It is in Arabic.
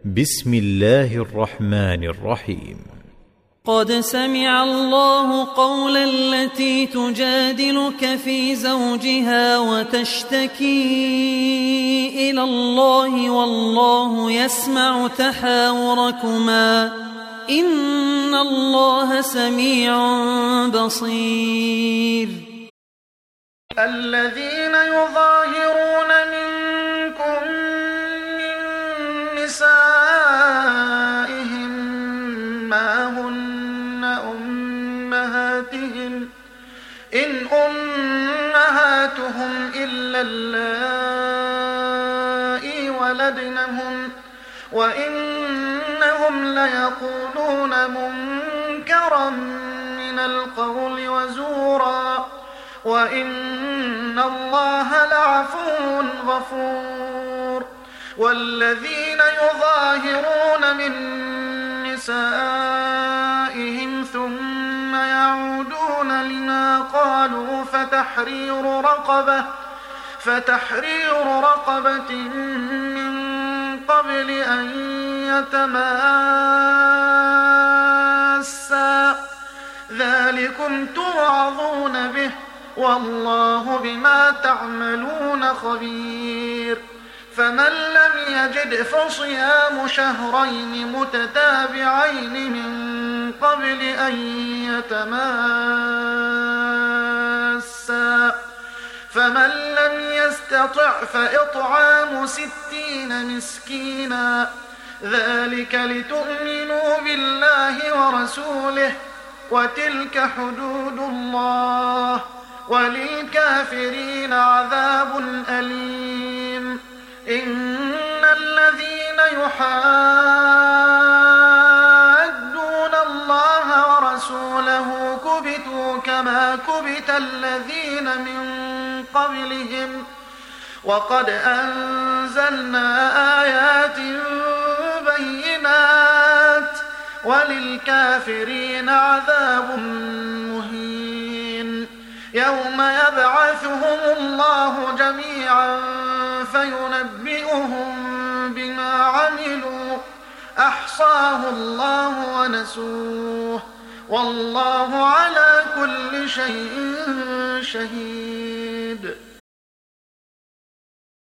بسم الله الرحمن الرحيم. قد سمع الله قول التي تجادلك في زوجها وتشتكي إلى الله والله يسمع تحاوركما إن الله سميع بصير. الذين يظاهرون منكم من نسائهم ما هن أمهاتهم إن أمهاتهم إلا اللائي ولدنهم وإنهم ليقولون منكرا من القول وزورا وإن الله لعفو غفور. والذين يظاهرون من نسائهم ثم يعودون لما قالوا فتحرير رقبة من قبل أن يتماسا ذلكم توعظون به والله بما تعملون خبير. فمن لم يجد فصيام شهرين متتابعين من قبل أن يتماسا فمن لم يستطع فإطعام 60 مسكينا ذلك لتؤمنوا بالله ورسوله وتلك حدود الله وللكافرين عذاب أليم. إن الذين يحادون الله ورسوله كبتوا كما كبت الذين من قبلهم وقد أنزلنا آيات بينات وللكافرين عذاب مهين. يوم يبعثهم الله جميعا فينبئهم بما عملوا أحصاه الله ونسوه والله على كل شيء شهيد.